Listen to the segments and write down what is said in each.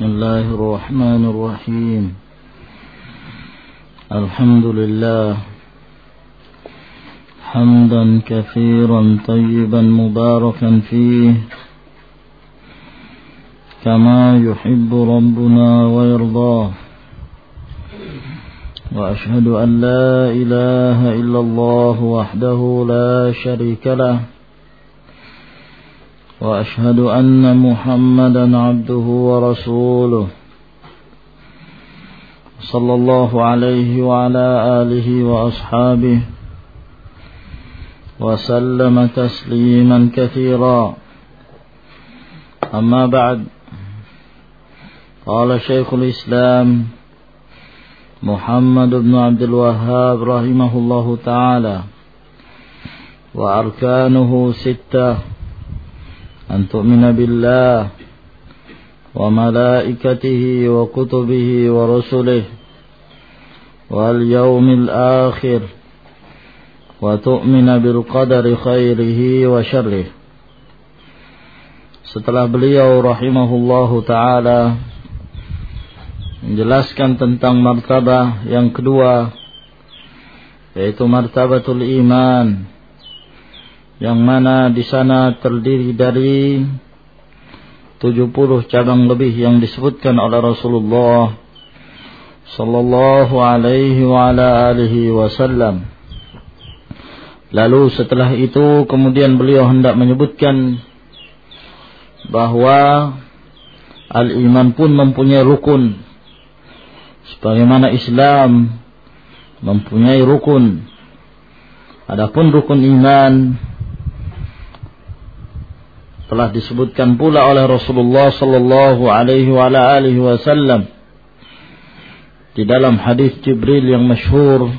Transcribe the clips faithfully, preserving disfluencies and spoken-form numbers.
بسم الله الرحمن الرحيم الحمد لله حمدا كثيرا طيبا مباركا فيه كما يحب ربنا ويرضاه وأشهد أن لا إله إلا الله وحده لا شريك له وأشهد أن محمدا عبده ورسوله صلى الله عليه وعلى آله وأصحابه وسلم تسليما كثيرا أما بعد قال شيخ الإسلام محمد بن عبد الوهاب رحمه الله تعالى وأركانه ستة أن تؤمن بالله وملائكته وكتبه ورسله واليوم الآخر وتؤمن بالقدر خيره وشره. Setelah beliau rahimahullahu ta'ala menjelaskan tentang martabah yang kedua, yaitu martabatul iman, yang mana di sana terdiri dari tujuh puluh cabang lebih yang disebutkan oleh Rasulullah sallallahu alaihi wa ala alihi wasallam. Lalu setelah itu kemudian beliau hendak menyebutkan bahwa al-iman pun mempunyai rukun, sebagaimana Islam mempunyai rukun. Adapun rukun iman telah disebutkan pula oleh Rasulullah sallallahu alaihi wa alihi wasallam di dalam hadis Jibril yang masyhur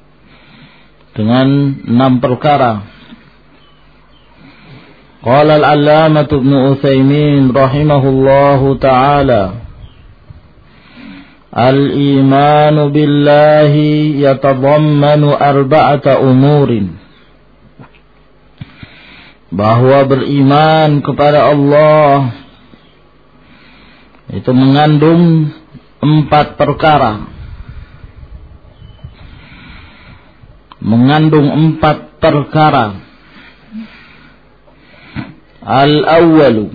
dengan enam perkara. Qala al-allamah Ibnu Utsaimin rahimahullahu taala, al-imanu billahi yatadammanu arba'ata umurin, bahwa beriman kepada Allah itu mengandung empat perkara. Mengandung empat perkara. Al-awwalu,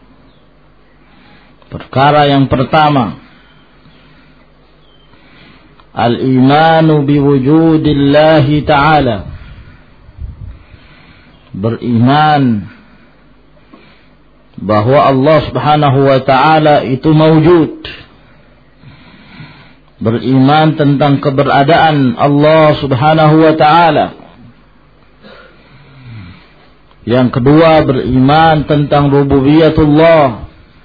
perkara yang pertama, al-imanu biwujudillahi ta'ala, beriman bahwa Allah subhanahu wa ta'ala itu mawjud, beriman tentang keberadaan Allah subhanahu wa ta'ala. Yang kedua, beriman tentang rububiyatullah.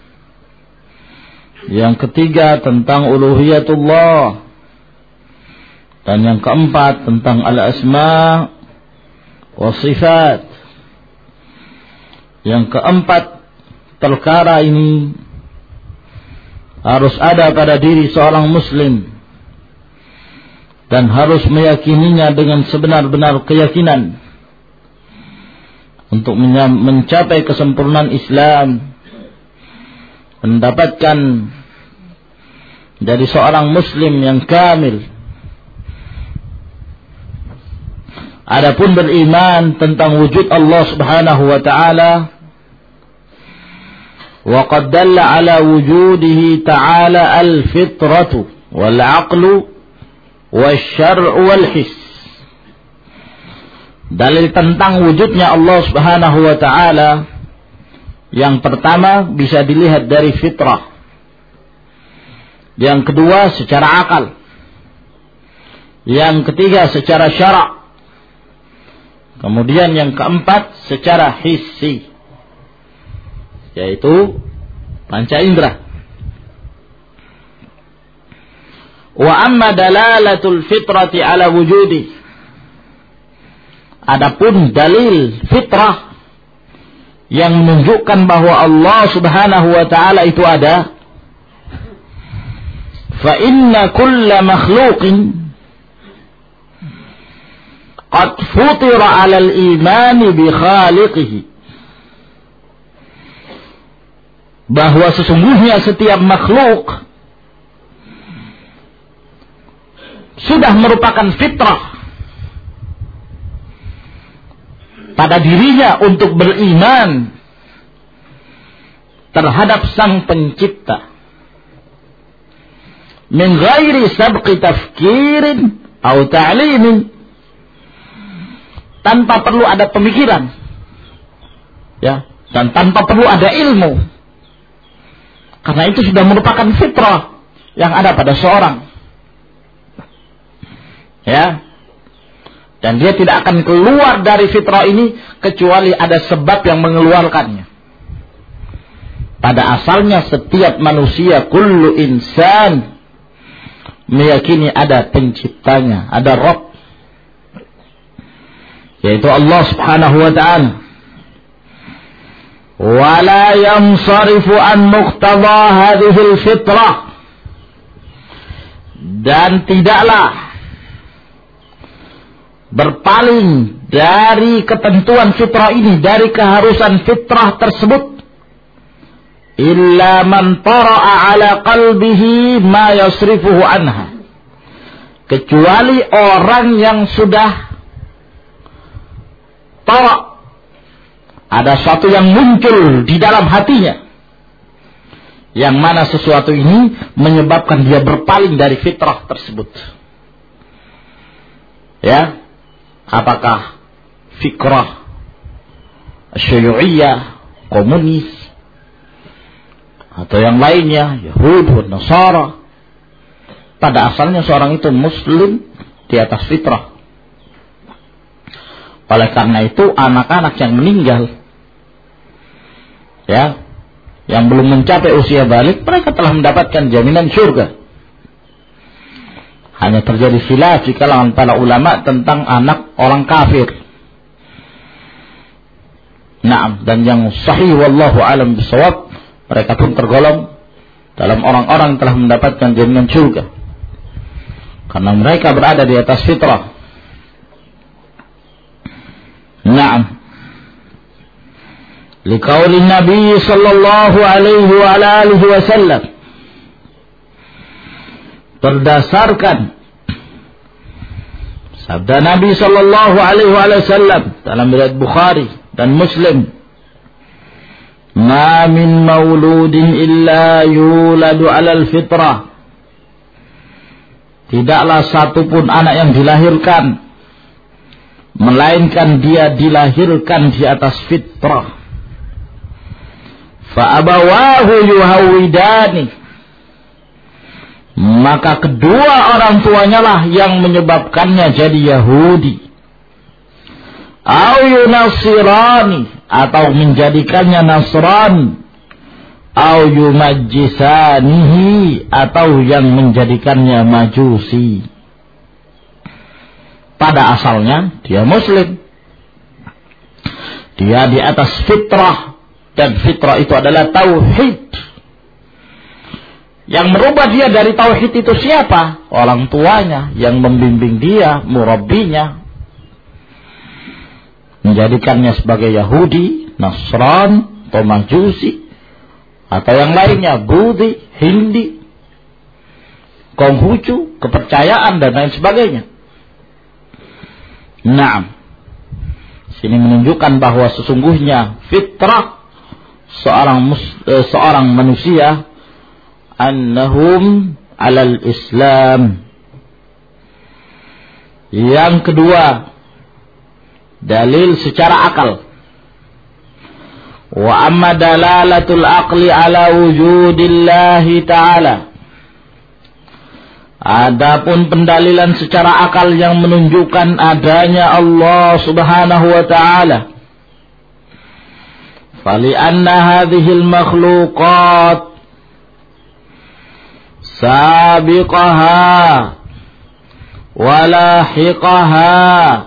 Yang ketiga, tentang uluhiyatullah. Dan yang keempat, tentang al-asma wa sifat. Yang keempat perkara ini harus ada pada diri seorang muslim dan harus meyakininya dengan sebenar-benar keyakinan untuk mencapai kesempurnaan Islam, mendapatkan dari seorang muslim yang kamil. Adapun beriman tentang wujud Allah subhanahu wa ta'ala, wa qad dalla ala wujudihi ta'ala al-fitratu wal-aqlu wasyar'u wal-his. Dalil tentang wujudnya Allah subhanahu wa ta'ala, yang pertama bisa dilihat dari fitrah, yang kedua secara akal, yang ketiga secara syara', kemudian yang keempat secara hissi, yaitu panca indera. Wa amma dalalatul fitrati ala wujudi, adapun dalil fitrah yang menunjukkan bahwa Allah subhanahu wa ta'ala itu ada, fa inna kulla makhluqin qad futira 'ala al-iman bi khaliqihi. bahwa sesungguhnya setiap makhluk sudah merupakan fitrah pada dirinya untuk beriman terhadap Sang Pencipta min ghairi sabqi tafkirin atau ta'limin, tanpa perlu ada pemikiran, ya, dan tanpa perlu ada ilmu, karena itu sudah merupakan fitrah yang ada pada seorang, ya, dan dia tidak akan keluar dari fitrah ini kecuali ada sebab yang mengeluarkannya. Pada asalnya setiap manusia, kullu insan, meyakini ada penciptanya, ada Rabb, yaitu Allah Subhanahu wa ta'ala. Wala yansarifu an muqtada hadhil fitrah, dan tidaklah berpaling dari ketentuan fitrah ini, dari keharusan fitrah tersebut, illa man tara'a ala qalbihi ma yasrifuhu anha, kecuali orang yang sudah tara', ada sesuatu yang muncul di dalam hatinya, yang mana sesuatu ini menyebabkan dia berpaling dari fitrah tersebut. Ya, apakah fikrah syuyu'iyah, komunis, atau yang lainnya, Yahud, Nasara. Pada asalnya seorang itu muslim di atas fitrah. Oleh karena itu anak-anak yang meninggal, ya, yang belum mencapai usia balik, mereka telah mendapatkan jaminan surga. Hanya terjadi khilaf di kalangan para ulama tentang anak orang kafir. Naam, dan yang sahih wallahu alam bisawab, mereka pun tergolong dalam orang-orang yang telah mendapatkan jaminan surga, karena mereka berada di atas fitrah. Naam, liqauli Nabi sallallahu alaihi wa alihi wasallam, berdasarkan sabda Nabi sallallahu alaihi wasallam dalam riwayat Bukhari dan Muslim, ma min mauludin illa yuladu alal fitrah, tidaklah satupun anak yang dilahirkan melainkan dia dilahirkan di atas fitrah. Fa abawahu yuhawidani, maka kedua orang tuanya lah yang menyebabkannya jadi Yahudi, au yunasirani, atau menjadikannya Nasrani, au yumajjisanihi, atau yang menjadikannya Majusi. Pada asalnya dia muslim, dia di atas fitrah, dan fitrah itu adalah tauhid. Yang merubah dia dari tauhid itu siapa? Orang tuanya yang membimbing dia, murabbinya, menjadikannya sebagai Yahudi, Nasran, atau Majusi, atau yang lainnya, Budi, Hindi, Konghucu, kepercayaan dan lain sebagainya. Naam, sini menunjukkan bahwa sesungguhnya fitrah seorang mus, eh, seorang manusia annahum alal Islam. Yang kedua, dalil secara akal. Wa amma dalalatul aqli ala wujudillahi ta'ala, adapun pendalilan secara akal yang menunjukkan adanya Allah subhanahu wa ta'ala, fali anna hadhil makhluqat sabiqaha wa lahiqaha,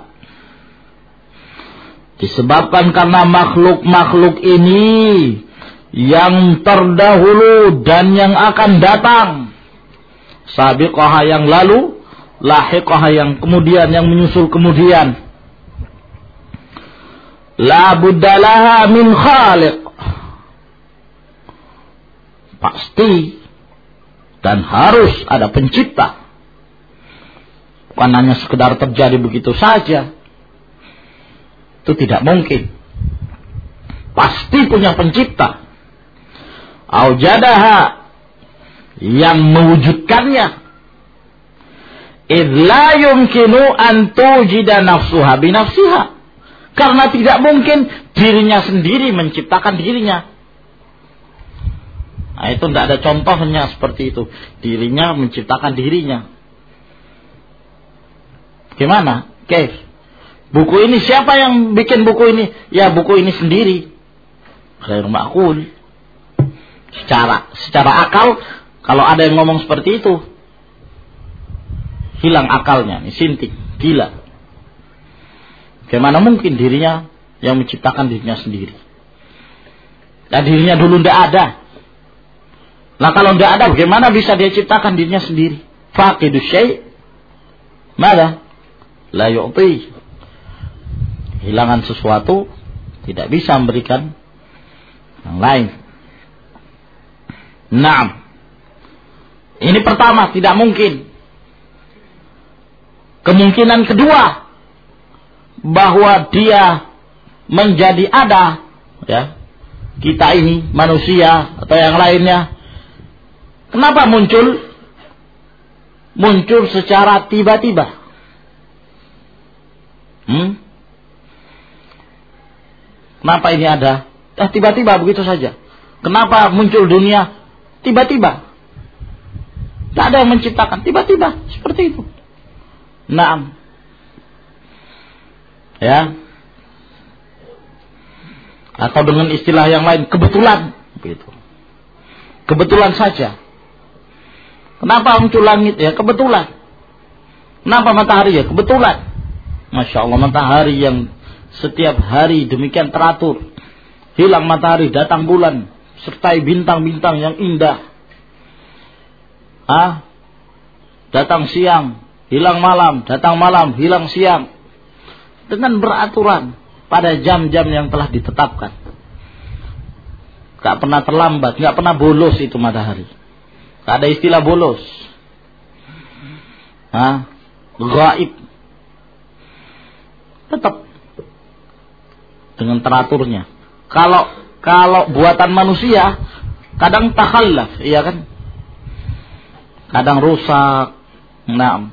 disebabkan karena makhluk-makhluk ini yang terdahulu dan yang akan datang, sabiqaha yang lalu, lahiqaha yang kemudian, yang menyusul kemudian. La buddalaha min khaliq, pasti dan harus ada pencipta. Bukan hanya sekedar terjadi begitu saja. Itu tidak mungkin. Pasti punya pencipta. Aujadaha, yang mewujudkannya. Idh la yumkinu an tujida nafsuha binafsiha. Karena tidak mungkin dirinya sendiri menciptakan dirinya. Nah, itu tidak ada contohnya seperti itu. Dirinya menciptakan dirinya. Gimana? Oke. Buku ini siapa yang bikin buku ini? Ya buku ini sendiri. Ghair ma'qul. Secara secara akal, kalau ada yang ngomong seperti itu, hilang akalnya, ini sinting, gila. Bagaimana mungkin dirinya yang menciptakan dirinya sendiri? Dan dirinya dulu tidak ada. Nah kalau tidak ada, bagaimana bisa dia ciptakan dirinya sendiri? Faqidu syai' mada? La yu'ti. Hilangan sesuatu tidak bisa memberikan yang lain. Naam. Ini pertama, tidak mungkin. Kemungkinan kedua, bahwa dia menjadi ada, ya, kita ini manusia atau yang lainnya. Kenapa muncul? Muncul secara tiba-tiba. Hmm? Kenapa ini ada? Eh, tiba-tiba begitu saja. Kenapa muncul dunia? Tiba-tiba. Tidak ada yang menciptakan. Tiba-tiba. Seperti itu. Naam. Ya. Atau dengan istilah yang lain, kebetulan. Begitu. Kebetulan saja. Kenapa muncul langit? Ya kebetulan. Kenapa matahari? Ya kebetulan. Masya Allah, matahari yang setiap hari demikian teratur. Hilang matahari, datang bulan, sertai bintang-bintang yang indah. Ah, datang siang, hilang malam, datang malam, hilang siang. Dengan beraturan pada jam-jam yang telah ditetapkan. Gak pernah terlambat, gak pernah bolos itu matahari. Gak ada istilah bolos. Ah, gaib. Tetap dengan teraturnya. Kalau kalau buatan manusia kadang takhallaf, iya kan? Kadang rusak. Nah,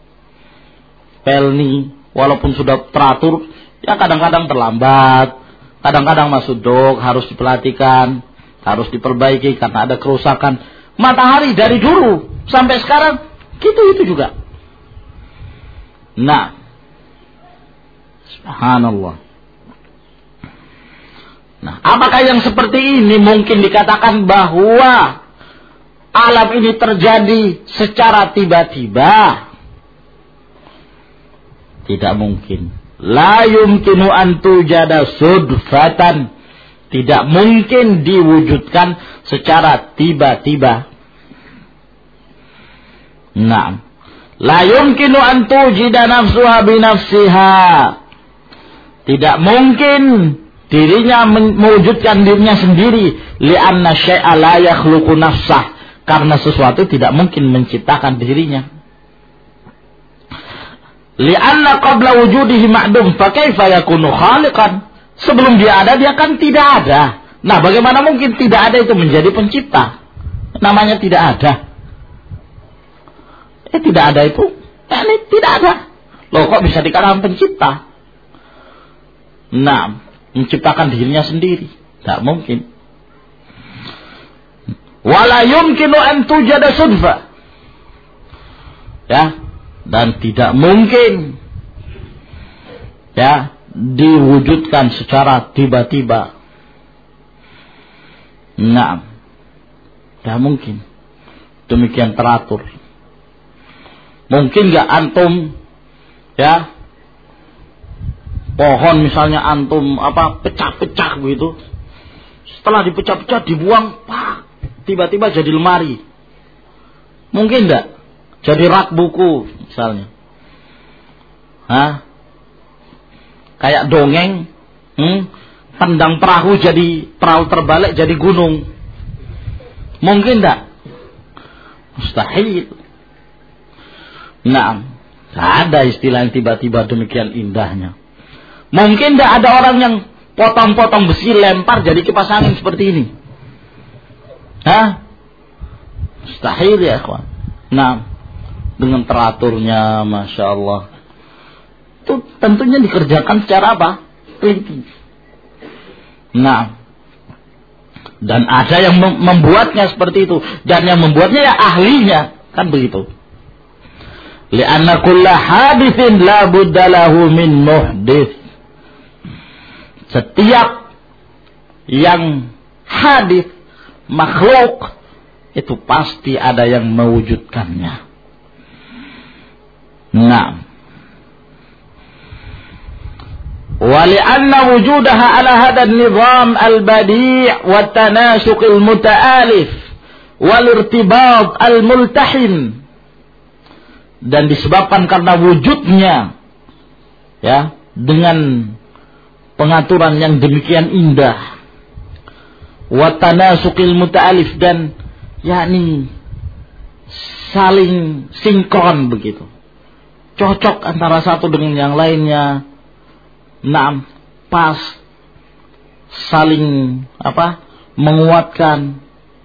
pelni walaupun sudah teratur, ya kadang-kadang terlambat, kadang-kadang masuk dok, harus diperhatikan, harus diperbaiki karena ada kerusakan. Matahari dari dulu sampai sekarang gitu itu juga. Nah, subhanallah. Nah, apakah yang seperti ini mungkin dikatakan bahwa alam ini terjadi secara tiba-tiba? Tidak mungkin. La yumkinu an tujada sudfatan. Tidak mungkin diwujudkan secara tiba-tiba. Naam. La yumkinu an tujida nafsuha binafsiha. Tidak mungkin dirinya mewujudkan dirinya sendiri. Li'anna syai'a la yakhluqu nafsah. Karena sesuatu tidak mungkin menciptakan dirinya. Li'anna qabla wujudihi ma'dum. Fa kaifa yakunu khaliqan. Sebelum dia ada, dia kan tidak ada. Nah, bagaimana mungkin tidak ada itu menjadi pencipta? Namanya tidak ada. Eh, tidak ada itu. Eh, ini tidak ada. Loh, kok bisa dikatakan pencipta? Nah, menciptakan dirinya sendiri. Tidak mungkin. Wala yumkinu an tujada sudfa. Ya, dan tidak mungkin ya diwujudkan secara tiba-tiba. Nah, tidak mungkin. Demikian teratur. Mungkin nggak antum ya pohon misalnya antum apa pecah-pecah begitu, setelah dipecah-pecah dibuang, pak, tiba-tiba jadi lemari. Mungkin nggak? Jadi rak buku misalnya. Hah? Kayak dongeng, hmm? Tendang perahu jadi perahu terbalik jadi gunung. Mungkin tak? Mustahil. Nah, tak ada istilah yang tiba-tiba demikian indahnya. Mungkin tak ada orang yang potong-potong besi lempar jadi kipas angin seperti ini. Hah? Mustahil ya kawan. Nah, dengan teraturnya, Masya Allah. Itu tentunya dikerjakan secara apa? Teliti. Nah, dan ada yang membuatnya seperti itu. Dan yang membuatnya ya ahlinya. Kan begitu. Lianna kulla hadithin la budda lahu min muhdith. Setiap yang hadith, makhluk, itu pasti ada yang mewujudkannya. Nah, ولأن وجودها على هذا النظام البديع والتناسق المتآلف والارتباط الملتحم, dan disebabkan karena wujudnya ya dengan pengaturan yang demikian indah, watanasuqil muta'alif, dan yakni saling sinkron begitu, cocok antara satu dengan yang lainnya. Naam, pas, saling apa? Menguatkan,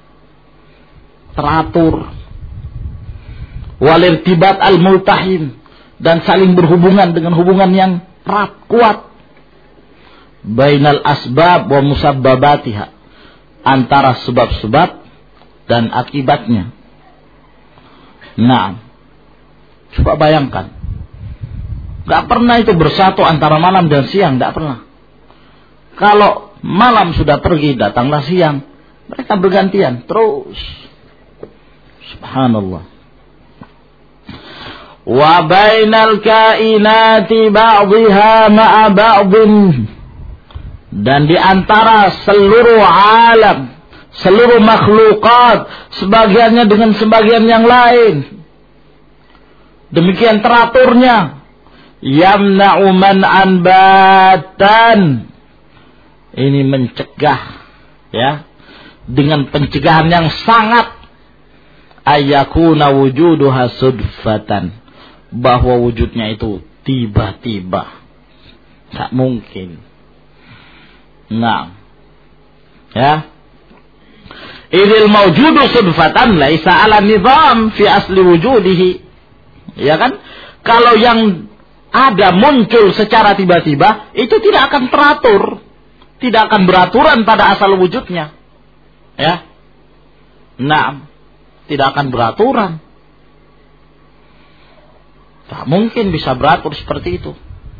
teratur. Walirtibat al-multahim, dan saling berhubungan dengan hubungan yang erat, kuat. Bainal asbab wa musabbabatiha, antara sebab-sebab dan akibatnya. Nah, coba bayangkan, gak pernah itu bersatu antara malam dan siang, gak pernah. Kalau malam sudah pergi, datanglah siang, mereka bergantian terus. Subhanallah. Wa bainal kainati ba'dhiha ma'a ba'dhin, dan di antara seluruh alam, seluruh makhlukat, sebagiannya dengan sebagian yang lain, demikian teraturnya. Yamna'u man'an batan, ini mencegah ya, dengan pencegahan yang sangat, ayakuna wujuduha sudfatan, bahwa wujudnya itu tiba-tiba, tak mungkin. Nah, ya, idil mawjudu sudfatan laisa ala nizam fi asli wujudihi, ya kan? Kalau yang ada muncul secara tiba-tiba, itu tidak akan teratur, tidak akan beraturan pada asal wujudnya, ya. Nah, tidak akan beraturan. Tak mungkin bisa beratur seperti itu.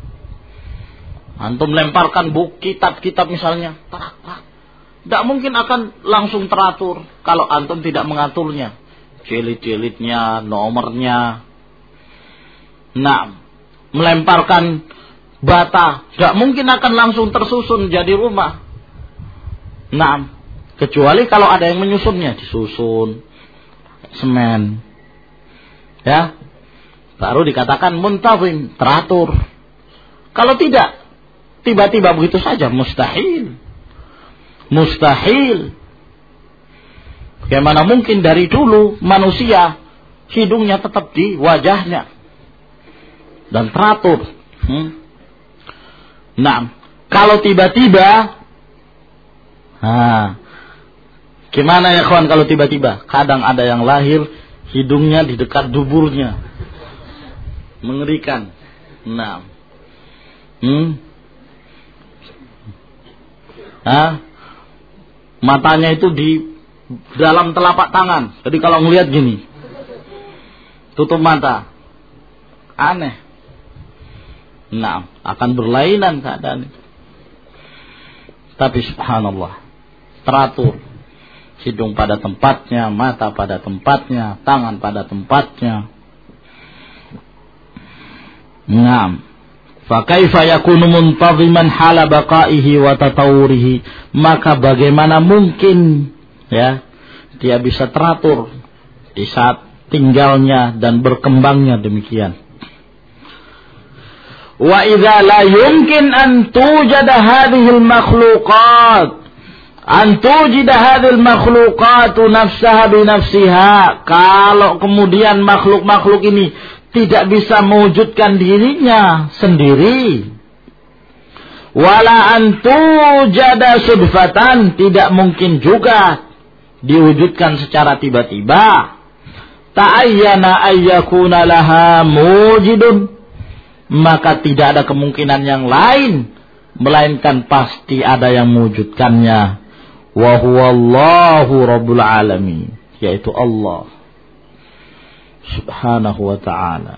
Antum lemparkan buku kitab-kitab misalnya, tak, tak, tidak mungkin akan langsung teratur kalau antum tidak mengaturnya, jilid-jilidnya, nomornya. Nah, melemparkan bata, tidak mungkin akan langsung tersusun jadi rumah. Nah, kecuali kalau ada yang menyusunnya, disusun semen, ya, baru dikatakan muntazim, teratur. Kalau tidak, tiba-tiba begitu saja, mustahil, mustahil. Bagaimana mungkin dari dulu manusia hidungnya tetap di wajahnya dan teratur. Hmm. Nah, kalau tiba-tiba, nah, gimana ya kawan kalau tiba-tiba? Kadang ada yang lahir hidungnya di dekat duburnya, mengerikan. Nah, hmm. nah, matanya itu di dalam telapak tangan. Jadi kalau melihat gini, tutup mata, aneh. Nah, akan berlainan keadaan itu. Tapi subhanallah, teratur. Hidung pada tempatnya, mata pada tempatnya, tangan pada tempatnya. Naam. Fa kaifa yakunu muntaziman hala baqaihi wa tatawurihi? Maka bagaimana mungkin ya dia bisa teratur di saat tinggalnya dan berkembangnya demikian. Wa idza la yumkin an tujada hadhihi al-makhluqat Antujida hadhil makhluqatu nafsaha binafsiha. Kalau kemudian makhluk-makhluk ini tidak bisa mewujudkan dirinya sendiri. Wala antujada sudfatan, tidak mungkin juga diwujudkan secara tiba-tiba. Ta'ayyana ayyakuna laha mujidun, maka tidak ada kemungkinan yang lain melainkan pasti ada yang mewujudkannya. Wa huwallahu rabbul alamin, yaitu Allah subhanahu wa ta'ala.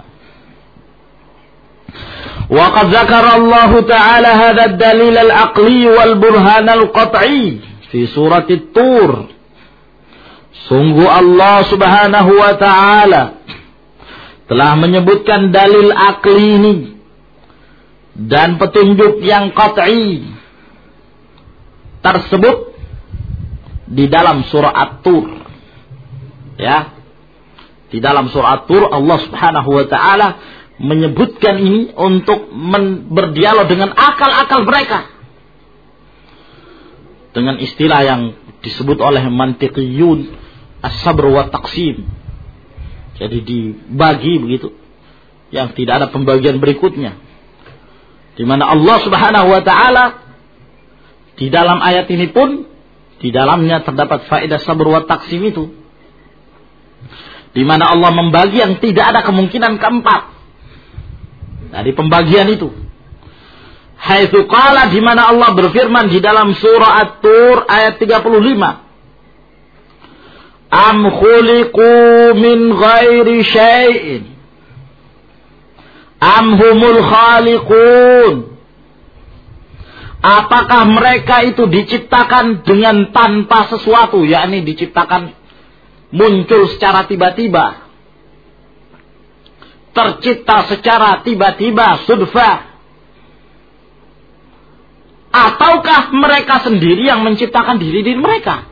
وقد ذكر الله تعالى هذا الدليل العقلي والبرهان القطعي في سورة الطور. Sungguh Allah subhanahu wa ta'ala telah menyebutkan dalil akli ini dan petunjuk yang qat'i tersebut di dalam surah At-Tur. Ya. Di dalam surah At-Tur Allah subhanahu wa ta'ala menyebutkan ini untuk men- berdialog dengan akal-akal mereka. Dengan istilah yang disebut oleh mantiqiyun as-sabr wa taqsim. Jadi dibagi begitu, yang tidak ada pembagian berikutnya. Di mana Allah subhanahu wa ta'ala di dalam ayat ini pun di dalamnya terdapat faedah sabr wa taqsim itu. Di mana Allah membagi yang tidak ada kemungkinan keempat. Dari pembagian itu. Haitsu qala, di mana Allah berfirman di dalam surah At-Tur ayat tiga puluh lima. Am khuliqu min ghairi syai'in am humul khaliqun. Apakah mereka itu diciptakan dengan tanpa sesuatu, yakni diciptakan muncul secara tiba-tiba, tercipta secara tiba-tiba, sudfa, ataukah mereka sendiri yang menciptakan diri-diri mereka?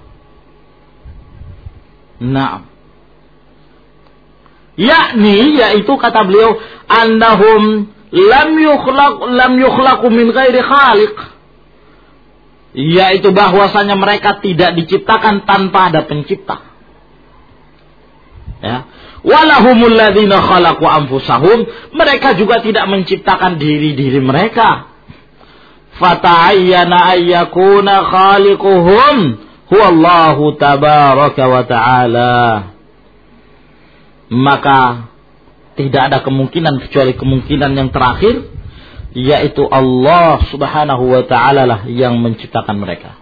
Nah, yakni, yaitu kata beliau, annahum lam yukhlaq lam yukhlaqu min ghairi khaliq, yaitu bahwasanya mereka tidak diciptakan tanpa ada pencipta. Ya. Walahumul ladzina khalaqu anfusahum, mereka juga tidak menciptakan diri-diri mereka. Fata'ayyana ayyakuna khaliquhum huwallahu tabaraka wa ta'ala. Maka tidak ada kemungkinan kecuali kemungkinan yang terakhir, yaitu Allah subhanahu wa ta'ala lah yang menciptakan mereka.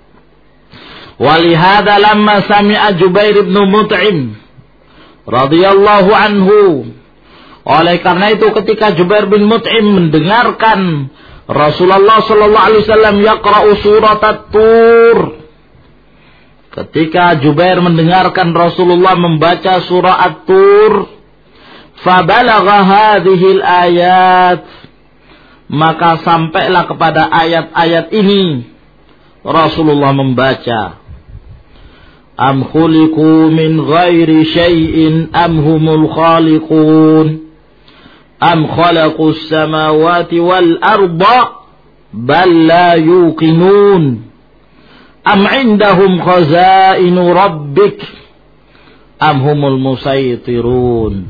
Walihada lamma sami'a Jubair bin Mut'im radhiyallahu anhu, oleh karena itu ketika Jubair bin Mut'im mendengarkan Rasulullah sallallahu alaihi wasallam yaqra'u surat At-Tur, ketika Jubair mendengarkan Rasulullah membaca surah At-Tur, fabalagha hadhil ayat, maka sampailah kepada ayat-ayat ini Rasulullah membaca, am khuliqu min ghairi syai'in am humul khaliqun am khalaqus samawati wal arda bal la yuqinun am indahum khazainu rabbik am humul musaytirun.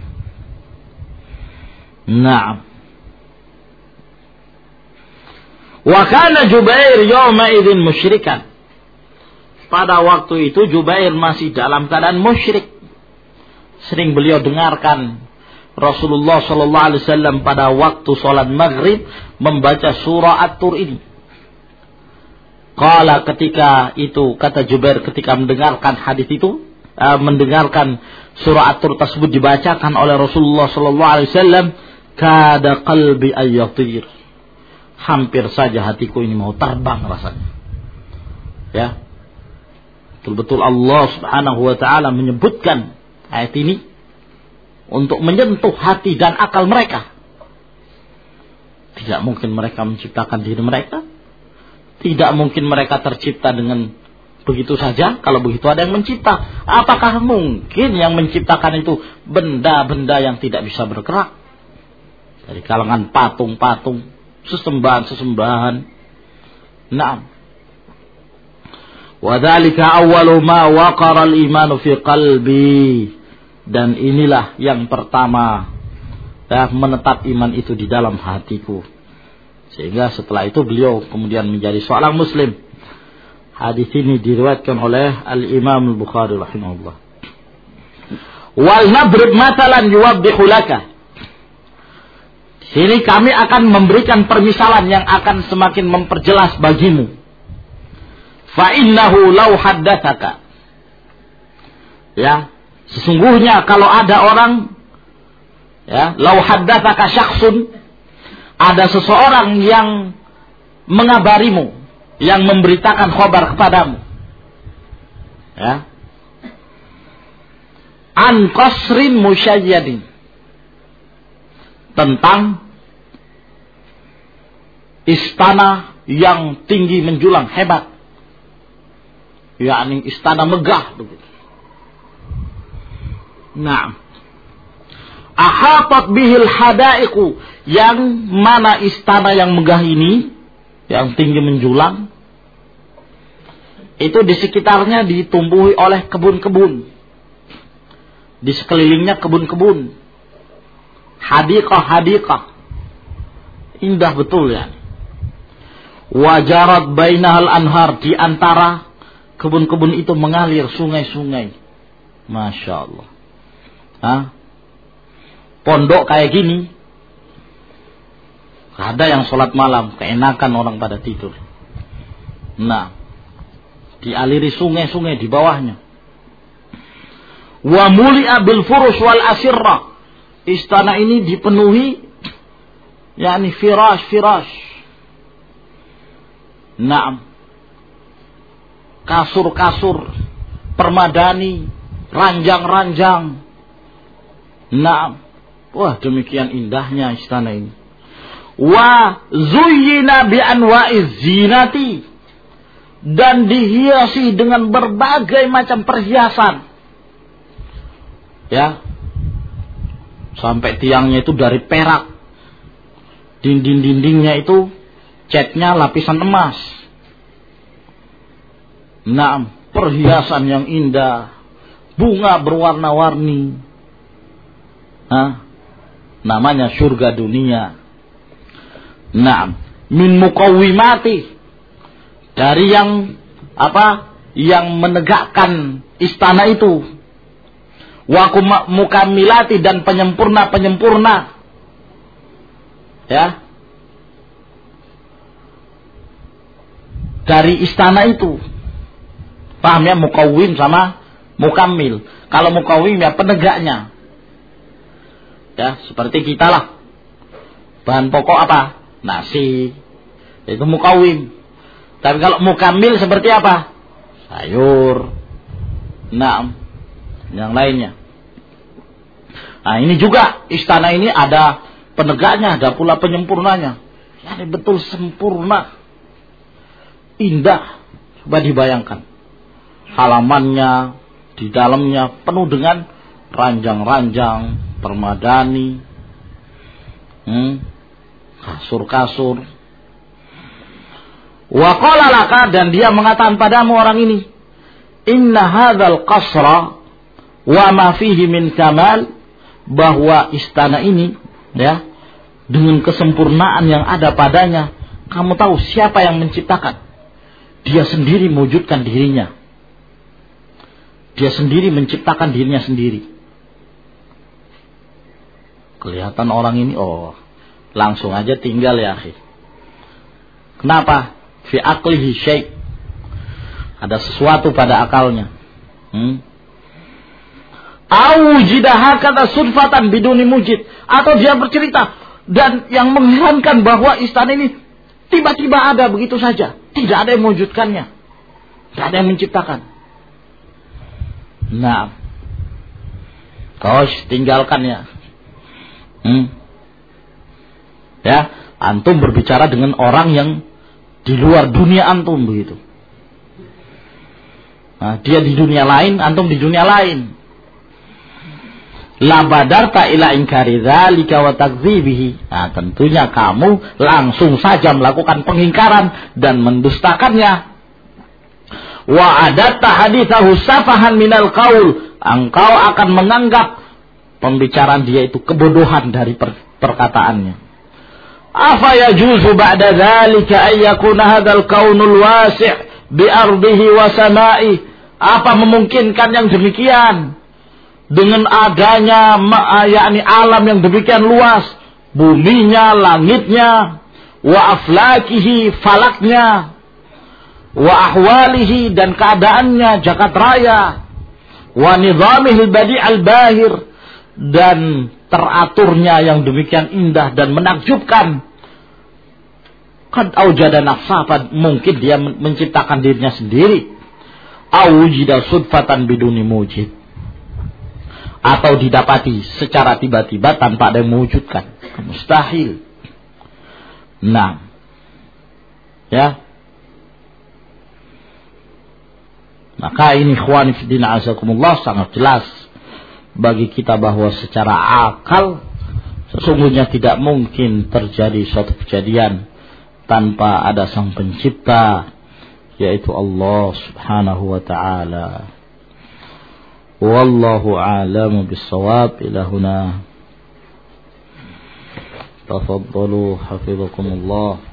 Naam. Wa kana Jubair yawma idzin musyrikan. Pada waktu itu Jubair masih dalam keadaan musyrik. Sering beliau dengarkan Rasulullah sallallahu alaihi wasallam pada waktu salat maghrib membaca surah At-Tur ini. Qala, ketika itu kata Jubair ketika mendengarkan hadis itu, uh, mendengarkan surah At-Tur tersebut dibacakan oleh Rasulullah sallallahu alaihi wasallam, kada qalbi ayyatir. Hampir saja hatiku ini mau terbang rasanya. Ya. Betul-betul Allah subhanahu wa ta'ala menyebutkan ayat ini untuk menyentuh hati dan akal mereka. Tidak mungkin mereka menciptakan diri mereka. Tidak mungkin mereka tercipta dengan begitu saja. Kalau begitu ada yang mencipta. Apakah mungkin yang menciptakan itu benda-benda yang tidak bisa bergerak? Dari kalangan patung-patung, sesembahan-sesembahan. Naam. Wa dzalika awwalu ma waqara al-imanu fi qalbi. Dan inilah yang pertama ya, menetap iman itu di dalam hatiku. Sehingga setelah itu beliau kemudian menjadi seorang muslim. Hadis ini diriwayatkan oleh Al-Imam Al-Bukhari rahimahullah. Wal nadrib matalan yuwaddihu laka. Sini kami akan memberikan permisalan yang akan semakin memperjelas bagimu. Fa innahu law haddatsaka. Ya, sesungguhnya kalau ada orang ya, law haddatsaka syakhsun, ada seseorang yang mengabarimu, yang memberitakan khabar kepadamu. Ya. An qasrin musyayyadin, tentang istana yang tinggi menjulang hebat, yakni istana megah begitu. Nah, ahatat bihil hadaiqu, yang mana istana yang megah ini, yang tinggi menjulang, itu di sekitarnya ditumbuhi oleh kebun-kebun, di sekelilingnya kebun-kebun. Hadiqah-hadiqah, indah betul ya. Wajarat bainahal anhar, di antara kebun-kebun itu mengalir sungai-sungai. Masya Allah. Hah? Pondok kayak gini, ada yang sholat malam, keenakan orang pada tidur. Nah, dialiri sungai-sungai di bawahnya. Wa muli'a bil furus wal asirra, istana ini dipenuhi yakni firash-firash. Naam. Kasur-kasur permadani, ranjang-ranjang. Naam. Wah, demikian indahnya istana ini. Wa zuyyina bi anwa'iz zinati, dan dihiasi dengan berbagai macam perhiasan. Ya. Sampai tiangnya itu dari perak. Dinding-dindingnya itu catnya lapisan emas. Nah, perhiasan yang indah, bunga berwarna-warni. Hah? Namanya surga dunia. Nah, min muqawwimati, dari yang apa? Yang menegakkan istana itu. Wa mukammilati, dan penyempurna-penyempurna. Ya. Dari istana itu. Paham ya, mukawwim sama mukammil. Kalau mukawwim ya penegaknya. Ya, seperti kita lah. Bahan pokok apa? Nasi. Itu mukawwim. Tapi kalau mukammil seperti apa? Sayur. Naam. Yang lainnya. Nah, ini juga istana ini ada penegaknya, ada pula penyempurnanya. Ini betul sempurna, indah. Coba dibayangkan, halamannya, di dalamnya penuh dengan ranjang-ranjang, permadani, hmm, kasur-kasur. Wa qala laka, dan dia mengatakan padamu orang ini, inna hadzal qasra wa ma fihi min kamal, bahwa istana ini ya dengan kesempurnaan yang ada padanya, kamu tahu siapa yang menciptakan? Dia sendiri mewujudkan dirinya. Dia sendiri menciptakan dirinya sendiri. Kelihatan orang ini, oh, langsung aja tinggal ya, akhi. Kenapa? Fi aqlihi syai'. Ada sesuatu pada akalnya. Hmm? Aujidaha kata sudfatan biduni mujid, atau dia bercerita, dan yang mengherankan bahwa istana ini tiba-tiba ada begitu saja, tidak ada yang mewujudkannya, tidak ada yang menciptakan. Nah, kau tinggalkan ya. Hmm. Ya, antum berbicara dengan orang yang di luar dunia antum begitu. Nah, dia di dunia lain, antum di dunia lain. La badarta ila inkari dzalika wa takdzibihi. Nah, tentunya kamu langsung saja melakukan pengingkaran dan mendustakannya. wa adatta hadithahu safahan minal qaul, engkau akan menganggap pembicaraan dia itu kebodohan dari per- perkataannya. Afa yajuzu ba'da dzalika ay yakuna hadzal kaunul wasi' bi ardihi wa sama'i? Apa memungkinkan yang demikian dengan adanya yakni alam yang demikian luas, buminya, langitnya, wa aflakihi, falaknya, wa ahwalihi, dan keadaannya, jagat raya, wa nizamihi al-badi' al-bahir, dan teraturnya yang demikian indah dan menakjubkan. Qad aujada nafsa, mungkin dia menciptakan dirinya sendiri. Awujida sudfatan biduni mujid, atau didapati secara tiba-tiba tanpa ada yang mewujudkan. Mustahil. Nah, ya. Maka ini ikhwan fillah azakumullah sangat jelas bagi kita bahwa secara akal sesungguhnya tidak mungkin terjadi suatu kejadian tanpa ada sang pencipta, yaitu Allah subhanahu wa ta'ala. Wallahu a'lamu bis-shawab. Ila huna tafaddalu hafizakumullah.